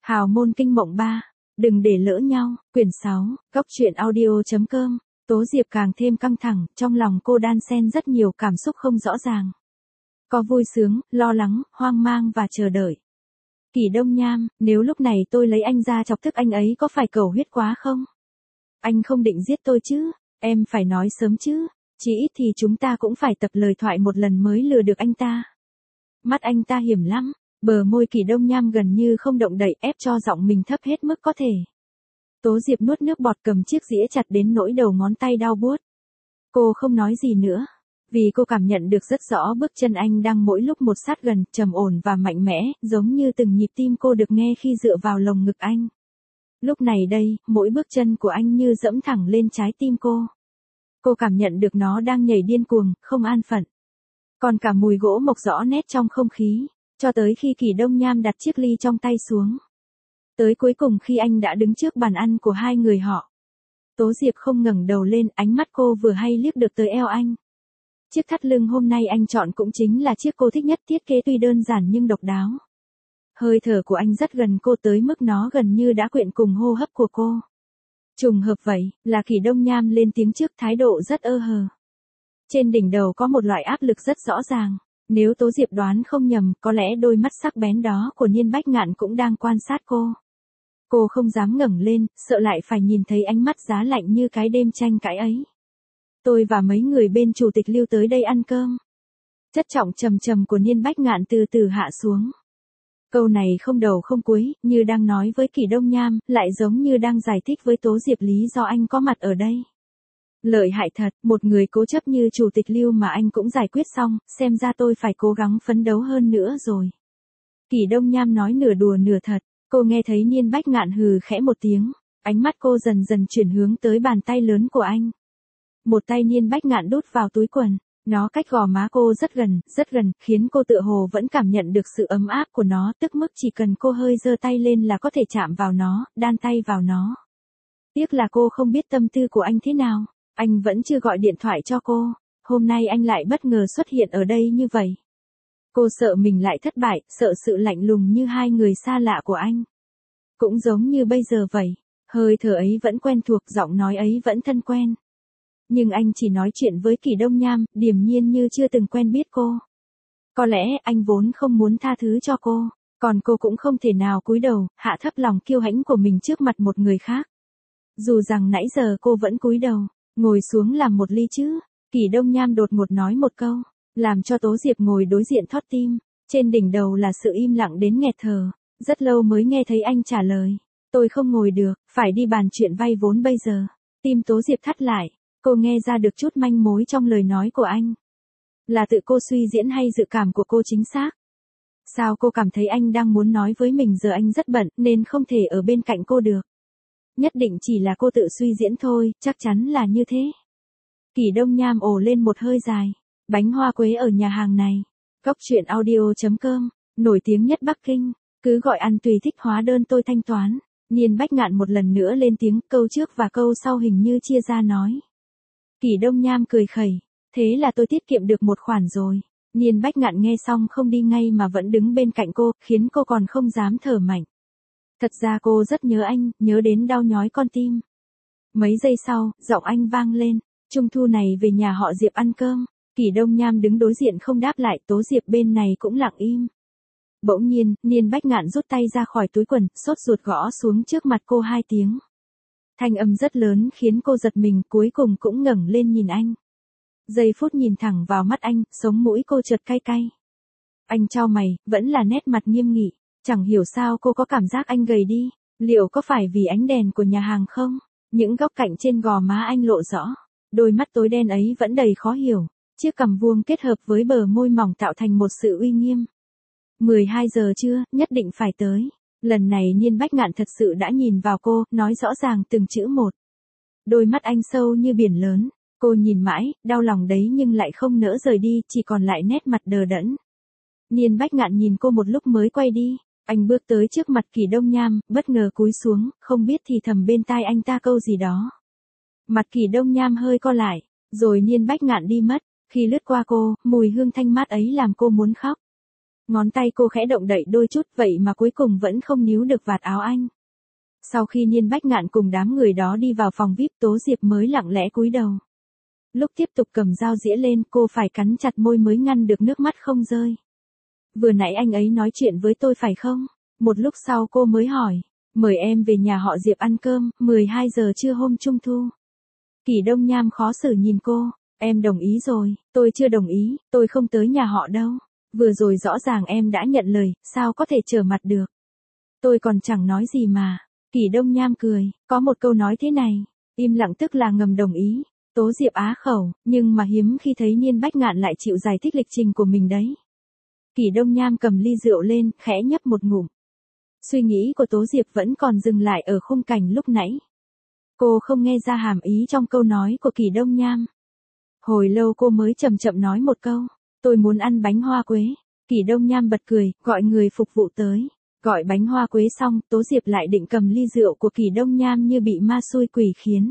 Hào môn kinh mộng 3. Đừng để lỡ nhau. Quyển 6. Góc truyện audio.com. Tố Diệp càng thêm căng thẳng, trong lòng cô đan xen rất nhiều cảm xúc không rõ ràng. Có vui sướng, lo lắng, hoang mang và chờ đợi. Kỷ Đông Nham, nếu lúc này tôi lấy anh ra chọc tức anh ấy có phải cầu huyết quá không? Anh không định giết tôi chứ? Em phải nói sớm chứ? Chỉ ít thì chúng ta cũng phải tập lời thoại một lần mới lừa được anh ta. Mắt anh ta hiểm lắm. Bờ môi Kỷ Đông Nham gần như không động đậy, ép cho giọng mình thấp hết mức có thể. Tố Diệp nuốt nước bọt, cầm chiếc dĩa chặt đến nỗi đầu ngón tay đau buốt. Cô không nói gì nữa, vì cô cảm nhận được rất rõ bước chân anh đang mỗi lúc một sát gần, trầm ổn và mạnh mẽ, giống như từng nhịp tim cô được nghe khi dựa vào lồng ngực anh. Lúc này đây, mỗi bước chân của anh như dẫm thẳng lên trái tim cô. Cô cảm nhận được nó đang nhảy điên cuồng, không an phận. Còn cả mùi gỗ mộc rõ nét trong không khí. Cho tới khi Kỷ Đông Nham đặt chiếc ly trong tay xuống. Tới cuối cùng khi anh đã đứng trước bàn ăn của hai người họ. Tố Diệp không ngẩng đầu lên, ánh mắt cô vừa hay liếc được tới eo anh. Chiếc thắt lưng hôm nay anh chọn cũng chính là chiếc cô thích nhất, thiết kế tuy đơn giản nhưng độc đáo. Hơi thở của anh rất gần cô tới mức nó gần như đã quyện cùng hô hấp của cô. Trùng hợp vậy, là Kỷ Đông Nham lên tiếng trước, thái độ rất ơ hờ. Trên đỉnh đầu có một loại áp lực rất rõ ràng. Nếu Tố Diệp đoán không nhầm, có lẽ đôi mắt sắc bén đó của Niên Bách Ngạn cũng đang quan sát cô. Cô không dám ngẩng lên, sợ lại phải nhìn thấy ánh mắt giá lạnh như cái đêm tranh cãi ấy. Tôi và mấy người bên chủ tịch Lưu tới đây ăn cơm. Chất giọng trầm trầm của Niên Bách Ngạn từ từ hạ xuống. Câu này không đầu không cuối, như đang nói với Kỷ Đông Nham, lại giống như đang giải thích với Tố Diệp lý do anh có mặt ở đây. Lợi hại thật, một người cố chấp như chủ tịch Lưu mà anh cũng giải quyết xong, xem ra tôi phải cố gắng phấn đấu hơn nữa rồi. Kỷ Đông Nham nói nửa đùa nửa thật, cô nghe thấy Niên Bách Ngạn hừ khẽ một tiếng, ánh mắt cô dần dần chuyển hướng tới bàn tay lớn của anh. Một tay Niên Bách Ngạn đút vào túi quần, nó cách gò má cô rất gần, khiến cô tựa hồ vẫn cảm nhận được sự ấm áp của nó, tức mức chỉ cần cô hơi giơ tay lên là có thể chạm vào nó, đan tay vào nó. Tiếc là cô không biết tâm tư của anh thế nào. Anh vẫn chưa gọi điện thoại cho cô, hôm nay anh lại bất ngờ xuất hiện ở đây như vậy. Cô sợ mình lại thất bại, sợ sự lạnh lùng như hai người xa lạ của anh. Cũng giống như bây giờ vậy, hơi thở ấy vẫn quen thuộc, giọng nói ấy vẫn thân quen. Nhưng anh chỉ nói chuyện với Kỷ Đông Nham, điềm nhiên như chưa từng quen biết cô. Có lẽ anh vốn không muốn tha thứ cho cô, còn cô cũng không thể nào cúi đầu, hạ thấp lòng kiêu hãnh của mình trước mặt một người khác. Dù rằng nãy giờ cô vẫn cúi đầu. Ngồi xuống làm một ly chứ. Kỷ Đông Nham đột ngột nói một câu, làm cho Tố Diệp ngồi đối diện thót tim. Trên đỉnh đầu là sự im lặng đến nghẹt thở. Rất lâu mới nghe thấy anh trả lời. Tôi không ngồi được, phải đi bàn chuyện vay vốn bây giờ. Tim Tố Diệp thắt lại. Cô nghe ra được chút manh mối trong lời nói của anh. Là tự cô suy diễn hay dự cảm của cô chính xác? Sao cô cảm thấy anh đang muốn nói với mình giờ anh rất bận nên không thể ở bên cạnh cô được? Nhất định chỉ là cô tự suy diễn thôi, chắc chắn là như thế. Kỷ Đông Nham ồ lên một hơi dài. Bánh hoa quế ở nhà hàng này. Góc truyện audio.com. Nổi tiếng nhất Bắc Kinh. Cứ gọi ăn tùy thích, hóa đơn tôi thanh toán. Niên Bách Ngạn một lần nữa lên tiếng, câu trước và câu sau hình như chia ra nói. Kỷ Đông Nham cười khẩy. Thế là tôi tiết kiệm được một khoản rồi. Niên Bách Ngạn nghe xong không đi ngay mà vẫn đứng bên cạnh cô, khiến cô còn không dám thở mạnh. Thật ra cô rất nhớ anh, nhớ đến đau nhói con tim. Mấy giây sau, giọng anh vang lên. Trung thu này về nhà họ Diệp ăn cơm. Kỷ Đông Nham đứng đối diện không đáp lại, Tố Diệp bên này cũng lặng im. Bỗng nhiên, Niên Bách Ngạn rút tay ra khỏi túi quần, sốt ruột gõ xuống trước mặt cô 2 tiếng. Thanh âm rất lớn khiến cô giật mình, cuối cùng cũng ngẩng lên nhìn anh. Giây phút nhìn thẳng vào mắt anh, sống mũi cô chợt cay cay. Anh chau mày, vẫn là nét mặt nghiêm nghị. Chẳng hiểu sao cô có cảm giác anh gầy đi, liệu có phải vì ánh đèn của nhà hàng không? Những góc cạnh trên gò má anh lộ rõ, đôi mắt tối đen ấy vẫn đầy khó hiểu, chiếc cằm vuông kết hợp với bờ môi mỏng tạo thành một sự uy nghiêm. 12 giờ trưa, nhất định phải tới. Lần này Niên Bách Ngạn thật sự đã nhìn vào cô, nói rõ ràng từng chữ một. Đôi mắt anh sâu như biển lớn, cô nhìn mãi, đau lòng đấy nhưng lại không nỡ rời đi, chỉ còn lại nét mặt đờ đẫn. Niên Bách Ngạn nhìn cô một lúc mới quay đi. Anh bước tới trước mặt Kỷ Đông Nham, bất ngờ cúi xuống, không biết thì thầm bên tai anh ta câu gì đó. Mặt Kỷ Đông Nham hơi co lại, rồi Niên Bách Ngạn đi mất. Khi lướt qua cô, mùi hương thanh mát ấy làm cô muốn khóc. Ngón tay cô khẽ động đậy đôi chút vậy mà cuối cùng vẫn không níu được vạt áo anh. Sau khi Niên Bách Ngạn cùng đám người đó đi vào phòng VIP, Tố Diệp mới lặng lẽ cúi đầu. Lúc tiếp tục cầm dao dĩa lên, cô phải cắn chặt môi mới ngăn được nước mắt không rơi. Vừa nãy anh ấy nói chuyện với tôi phải không? Một lúc sau cô mới hỏi. Mời em về nhà họ Diệp ăn cơm, 12 giờ trưa hôm Trung Thu. Kỷ Đông Nham khó xử nhìn cô. Em đồng ý rồi, tôi chưa đồng ý, tôi không tới nhà họ đâu. Vừa rồi rõ ràng em đã nhận lời, sao có thể trở mặt được. Tôi còn chẳng nói gì mà. Kỷ Đông Nham cười, có một câu nói thế này, im lặng tức là ngầm đồng ý. Tố Diệp á khẩu, nhưng mà hiếm khi thấy Niên Bách Ngạn lại chịu giải thích lịch trình của mình đấy. Kỷ Đông Nham cầm ly rượu lên, khẽ nhấp một ngụm. Suy nghĩ của Tố Diệp vẫn còn dừng lại ở khung cảnh lúc nãy. Cô không nghe ra hàm ý trong câu nói của Kỷ Đông Nham. Hồi lâu cô mới chậm chậm nói một câu, tôi muốn ăn bánh hoa quế. Kỷ Đông Nham bật cười, gọi người phục vụ tới. Gọi bánh hoa quế xong, Tố Diệp lại định cầm ly rượu của Kỷ Đông Nham như bị ma xui quỷ khiến.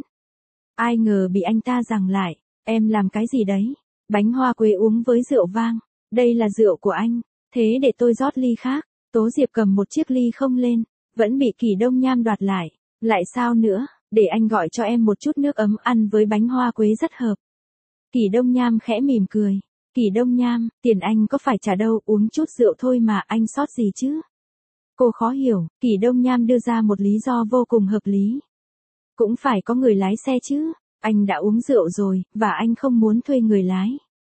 Ai ngờ bị anh ta giằng lại, em làm cái gì đấy? Bánh hoa quế uống với rượu vang, đây là rượu của anh, thế để tôi rót ly khác. Tố Diệp cầm một chiếc ly không lên, vẫn bị Kỷ Đông Nham đoạt lại. Lại sao nữa, để anh gọi cho em một chút nước ấm ăn với bánh hoa quế rất hợp. Kỷ Đông Nham khẽ mỉm cười. Kỷ Đông Nham, tiền anh có phải trả đâu, uống chút rượu thôi mà anh sót gì chứ? Cô khó hiểu, Kỷ Đông Nham đưa ra một lý do vô cùng hợp lý. Cũng phải có người lái xe chứ, anh đã uống rượu rồi, và anh không muốn thuê người lái.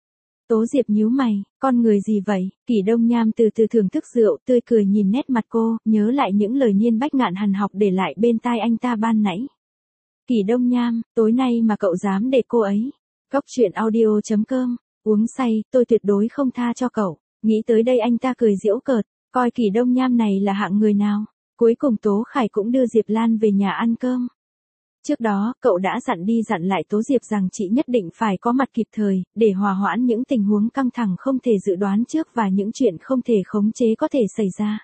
Tố Diệp nhíu mày, con người gì vậy? Kỷ Đông Nham từ từ thưởng thức rượu, tươi cười nhìn nét mặt cô, nhớ lại những lời Niên Bách Ngạn hằn học để lại bên tai anh ta ban nãy. Kỷ Đông Nham, tối nay mà cậu dám để cô ấy. Cóc truyện audio.com, uống say, tôi tuyệt đối không tha cho cậu. Nghĩ tới đây anh ta cười giễu cợt, coi Kỷ Đông Nham này là hạng người nào. Cuối cùng Tố Khải cũng đưa Diệp Lan về nhà ăn cơm. Trước đó, cậu đã dặn đi dặn lại Tố Diệp rằng chị nhất định phải có mặt kịp thời, để hòa hoãn những tình huống căng thẳng không thể dự đoán trước và những chuyện không thể khống chế có thể xảy ra.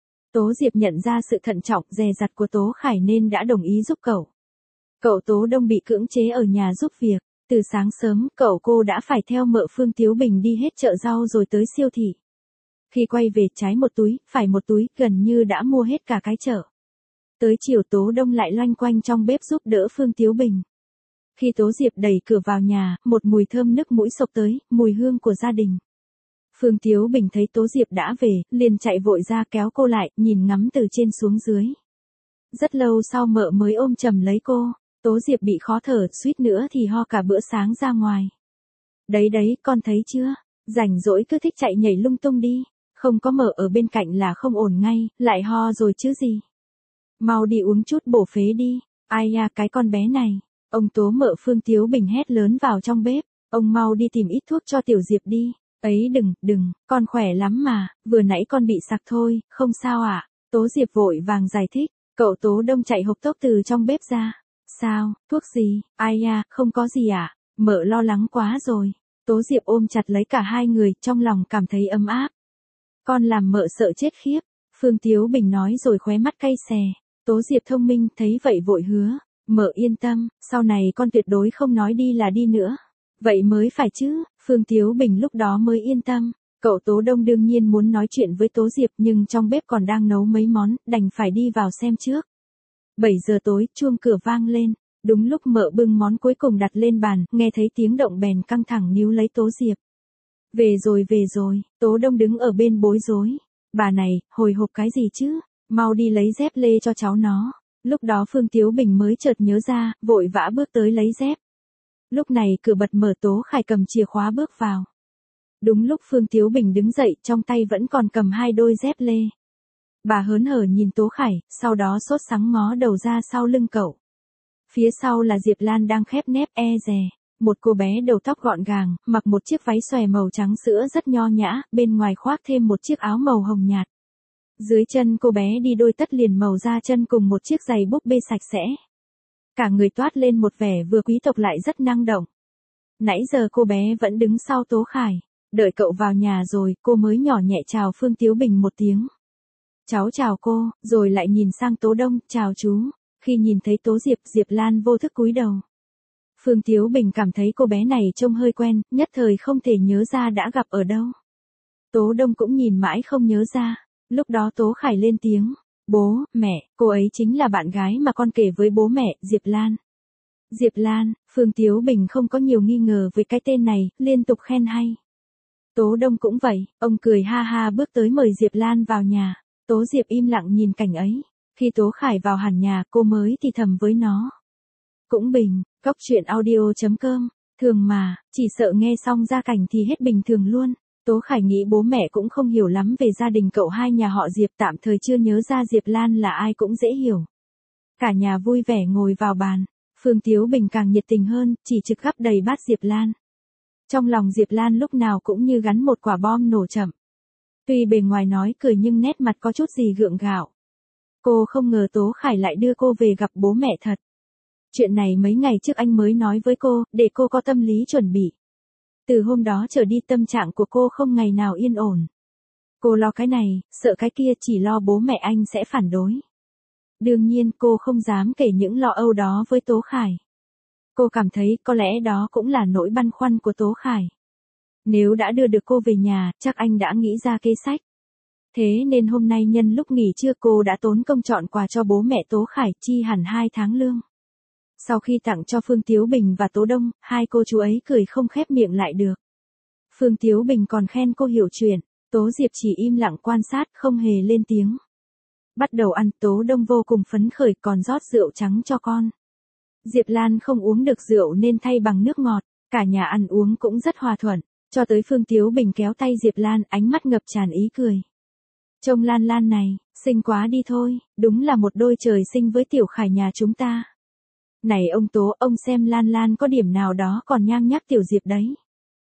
Tố Diệp nhận ra sự thận trọng, dè dặt của Tố Khải nên đã đồng ý giúp cậu. Cậu Tố Đông bị cưỡng chế ở nhà giúp việc. Từ sáng sớm, cô đã phải theo mợ Phương Tiếu Bình đi hết chợ rau rồi tới siêu thị. Khi quay về, trái một túi, phải một túi, gần như đã mua hết cả cái chợ. Tới chiều Tố Đông lại loanh quanh trong bếp giúp đỡ Phương Tiếu Bình. Khi Tố Diệp đẩy cửa vào nhà, một mùi thơm nức mũi xộc tới, mùi hương của gia đình. Phương Tiếu Bình thấy Tố Diệp đã về, liền chạy vội ra kéo cô lại, nhìn ngắm từ trên xuống dưới. Rất lâu sau mợ mới ôm chầm lấy cô. Tố Diệp bị khó thở, suýt nữa thì ho cả bữa sáng ra ngoài. Đấy đấy, con thấy chưa? Rảnh rỗi cứ thích chạy nhảy lung tung đi. Không có mợ ở bên cạnh là không ổn ngay, lại ho rồi chứ gì. Mau đi uống chút bổ phế đi. Ai ya cái con bé này. Ông Tố mợ Phương Tiếu Bình hét lớn vào trong bếp. Ông mau đi tìm ít thuốc cho Tiểu Diệp đi. Ấy đừng, con khỏe lắm mà, vừa nãy con bị sặc thôi, không sao ạ. Tố Diệp vội vàng giải thích. Cậu Tố Đông chạy hộc tốc từ trong bếp ra. Sao, thuốc gì? Ai ya, không có gì ạ. Mợ lo lắng quá rồi. Tố Diệp ôm chặt lấy cả hai người, trong lòng cảm thấy ấm áp. Con làm mợ sợ chết khiếp. Phương Tiếu Bình nói rồi khóe mắt cay xè. Tố Diệp thông minh, thấy vậy vội hứa. Mợ yên tâm, sau này con tuyệt đối không nói đi là đi nữa. Vậy mới phải chứ, Phương Tiếu Bình lúc đó mới yên tâm. Cậu Tố Đông đương nhiên muốn nói chuyện với Tố Diệp nhưng trong bếp còn đang nấu mấy món, đành phải đi vào xem trước. 7 giờ tối, chuông cửa vang lên. Đúng lúc mợ bưng món cuối cùng đặt lên bàn, nghe thấy tiếng động bèn căng thẳng níu lấy Tố Diệp. Về rồi, Tố Đông đứng ở bên bối rối. Bà này, hồi hộp cái gì chứ? Mau đi lấy dép lê cho cháu nó. Lúc đó Phương Tiếu Bình mới chợt nhớ ra, vội vã bước tới lấy dép. Lúc này cửa bật mở, Tố Khải cầm chìa khóa bước vào. Đúng lúc Phương Tiếu Bình đứng dậy, trong tay vẫn còn cầm 2 đôi dép lê. Bà hớn hở nhìn Tố Khải, sau đó sốt sắng ngó đầu ra sau lưng cậu. Phía sau là Diệp Lan đang khép nép dè. Một cô bé đầu tóc gọn gàng, mặc một chiếc váy xòe màu trắng sữa rất nho nhã, bên ngoài khoác thêm một chiếc áo màu hồng nhạt. Dưới chân cô bé đi đôi tất liền màu da chân cùng một chiếc giày búp bê sạch sẽ. Cả người toát lên một vẻ vừa quý tộc lại rất năng động. Nãy giờ cô bé vẫn đứng sau Tố Khải. Đợi cậu vào nhà rồi, cô mới nhỏ nhẹ chào Phương Tiếu Bình một tiếng. Cháu chào cô, rồi lại nhìn sang Tố Đông, chào chú. Khi nhìn thấy Tố Diệp, Diệp Lan vô thức cúi đầu. Phương Tiếu Bình cảm thấy cô bé này trông hơi quen, nhất thời không thể nhớ ra đã gặp ở đâu. Tố Đông cũng nhìn mãi không nhớ ra. Lúc đó Tố Khải lên tiếng. Bố, mẹ, cô ấy chính là bạn gái mà con kể với bố mẹ, Diệp Lan. Diệp Lan, Phương Tiếu Bình không có nhiều nghi ngờ về cái tên này, liên tục khen hay. Tố Đông cũng vậy, ông cười ha ha bước tới mời Diệp Lan vào nhà. Tố Diệp im lặng nhìn cảnh ấy. Khi Tố Khải vào hẳn nhà, cô mới thì thầm với nó. Cũng bình, cóc truyện audio.com, thường mà, chỉ sợ nghe xong gia cảnh thì hết bình thường luôn. Tố Khải nghĩ bố mẹ cũng không hiểu lắm về gia đình cậu hai nhà họ Diệp, tạm thời chưa nhớ ra Diệp Lan là ai cũng dễ hiểu. Cả nhà vui vẻ ngồi vào bàn, Phương Tiếu Bình càng nhiệt tình hơn, chỉ trực gắp đầy bát Diệp Lan. Trong lòng Diệp Lan lúc nào cũng như gắn một quả bom nổ chậm. Tuy bề ngoài nói cười nhưng nét mặt có chút gì gượng gạo. Cô không ngờ Tố Khải lại đưa cô về gặp bố mẹ thật. Chuyện này mấy ngày trước anh mới nói với cô, để cô có tâm lý chuẩn bị. Từ hôm đó trở đi tâm trạng của cô không ngày nào yên ổn. Cô lo cái này, sợ cái kia, chỉ lo bố mẹ anh sẽ phản đối. Đương nhiên cô không dám kể những lo âu đó với Tố Khải. Cô cảm thấy có lẽ đó cũng là nỗi băn khoăn của Tố Khải. Nếu đã đưa được cô về nhà, chắc anh đã nghĩ ra kế sách. Thế nên hôm nay nhân lúc nghỉ trưa cô đã tốn công chọn quà cho bố mẹ Tố Khải, chi hẳn 2 tháng lương. Sau khi tặng cho Phương Tiếu Bình và Tố Đông, hai cô chú ấy cười không khép miệng lại được. Phương Tiếu Bình còn khen cô hiểu chuyện, Tố Diệp chỉ im lặng quan sát không hề lên tiếng. Bắt đầu ăn, Tố Đông vô cùng phấn khởi còn rót rượu trắng cho con. Diệp Lan không uống được rượu nên thay bằng nước ngọt, cả nhà ăn uống cũng rất hòa thuận, cho tới Phương Tiếu Bình kéo tay Diệp Lan, ánh mắt ngập tràn ý cười. Trông Lan Lan này, xinh quá đi thôi, đúng là một đôi trời sinh với Tiểu Khải nhà chúng ta. Này ông Tố, ông xem Lan Lan có điểm nào đó còn nhang nhắc Tiểu Diệp đấy.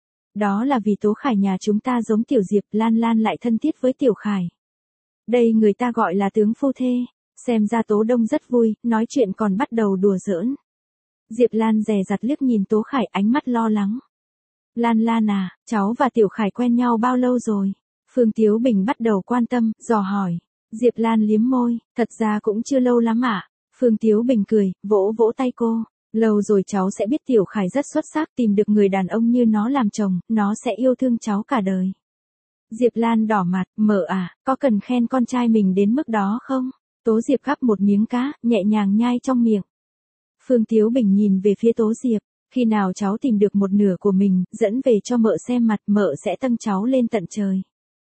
Đó là vì Tố Khải nhà chúng ta giống Tiểu Diệp, Lan Lan lại thân thiết với Tiểu Khải. Đây người ta gọi là tướng phu thê. Xem ra Tố Đông rất vui, nói chuyện còn bắt đầu đùa giỡn. Diệp Lan dè dặt liếc nhìn Tố Khải, ánh mắt lo lắng. Lan Lan à, cháu và Tiểu Khải quen nhau bao lâu rồi? Phương Tiếu Bình bắt đầu quan tâm, dò hỏi. Diệp Lan liếm môi, thật ra cũng chưa lâu lắm ạ. Phương Tiếu Bình cười, vỗ vỗ tay cô. Lâu rồi cháu sẽ biết Tiểu Khải rất xuất sắc, tìm được người đàn ông như nó làm chồng, nó sẽ yêu thương cháu cả đời. Diệp Lan đỏ mặt, mợ à, có cần khen con trai mình đến mức đó không? Tố Diệp gắp một miếng cá, nhẹ nhàng nhai trong miệng. Phương Tiếu Bình nhìn về phía Tố Diệp, khi nào cháu tìm được một nửa của mình, dẫn về cho mợ xem mặt, mợ sẽ tăng cháu lên tận trời.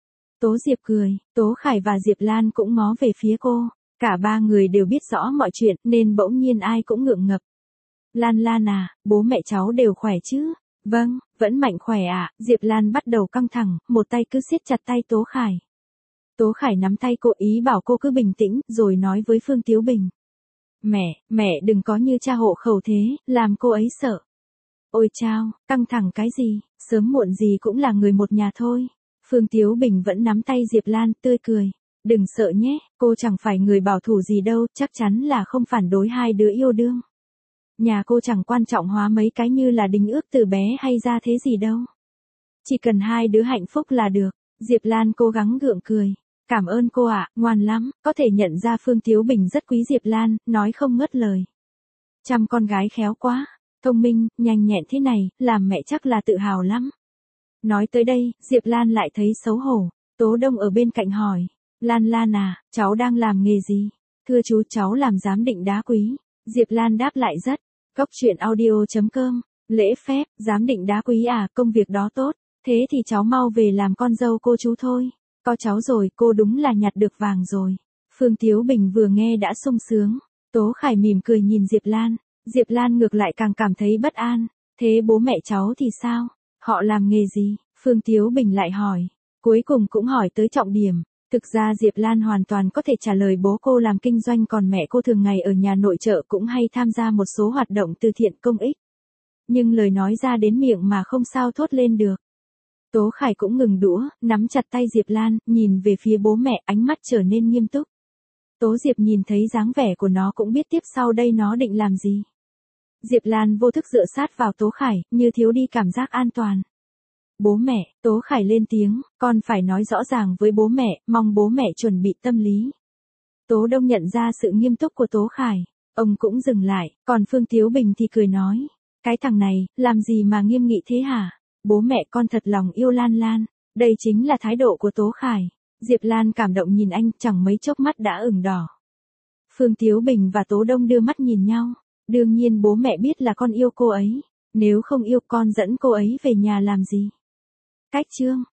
Tố Diệp cười, Tố Khải và Diệp Lan cũng ngó về phía cô. Cả ba người đều biết rõ mọi chuyện nên bỗng nhiên ai cũng ngượng ngập. Lan Lan à, bố mẹ cháu đều khỏe chứ? Vâng, vẫn mạnh khỏe ạ. Diệp Lan bắt đầu căng thẳng, một tay cứ siết chặt tay Tố Khải. Tố Khải nắm tay cô, ý bảo cô cứ bình tĩnh, rồi nói với Phương Tiếu Bình. Mẹ đừng có như cha hộ khẩu thế, làm cô ấy sợ. Ôi chao, căng thẳng cái gì, sớm muộn gì cũng là người một nhà thôi. Phương Tiếu Bình vẫn nắm tay Diệp Lan, tươi cười. Đừng sợ nhé, cô chẳng phải người bảo thủ gì đâu, chắc chắn là không phản đối hai đứa yêu đương. Nhà cô chẳng quan trọng hóa mấy cái như là đính ước từ bé hay ra thế gì đâu. Chỉ cần hai đứa hạnh phúc là được. Diệp Lan cố gắng gượng cười. Cảm ơn cô ạ, ngoan lắm, có thể nhận ra Phương Tiếu Bình rất quý Diệp Lan, nói không ngớt lời. Chăm con gái khéo quá, thông minh, nhanh nhẹn thế này, làm mẹ chắc là tự hào lắm. Nói tới đây, Diệp Lan lại thấy xấu hổ. Tố Đông ở bên cạnh hỏi. Lan Lan à, cháu đang làm nghề gì? Thưa chú, cháu làm giám định đá quý. Diệp Lan đáp lại rất. Cóc truyện audio.com, lễ phép, giám định đá quý à, công việc đó tốt. Thế thì cháu mau về làm con dâu cô chú thôi. Có cháu rồi, cô đúng là nhặt được vàng rồi. Phương Tiếu Bình vừa nghe đã sung sướng. Tố Khải mỉm cười nhìn Diệp Lan. Diệp Lan ngược lại càng cảm thấy bất an. Thế bố mẹ cháu thì sao? Họ làm nghề gì? Phương Tiếu Bình lại hỏi. Cuối cùng cũng hỏi tới trọng điểm. Thực ra Diệp Lan hoàn toàn có thể trả lời bố cô làm kinh doanh, còn mẹ cô thường ngày ở nhà nội trợ cũng hay tham gia một số hoạt động từ thiện công ích. Nhưng lời nói ra đến miệng mà không sao thốt lên được. Tố Khải cũng ngừng đũa, nắm chặt tay Diệp Lan, nhìn về phía bố mẹ, ánh mắt trở nên nghiêm túc. Tố Diệp nhìn thấy dáng vẻ của nó cũng biết tiếp sau đây nó định làm gì. Diệp Lan vô thức dựa sát vào Tố Khải, như thiếu đi cảm giác an toàn. Bố mẹ, Tố Khải lên tiếng, con phải nói rõ ràng với bố mẹ, mong bố mẹ chuẩn bị tâm lý. Tố Đông nhận ra sự nghiêm túc của Tố Khải, ông cũng dừng lại, còn Phương Tiếu Bình thì cười nói. Cái thằng này, làm gì mà nghiêm nghị thế hả? Bố mẹ con thật lòng yêu Lan Lan. Đây chính là thái độ của Tố Khải. Diệp Lan cảm động nhìn anh, chẳng mấy chốc mắt đã ửng đỏ. Phương Tiếu Bình và Tố Đông đưa mắt nhìn nhau. Đương nhiên bố mẹ biết là con yêu cô ấy. Nếu không yêu con dẫn cô ấy về nhà làm gì? Cách chương.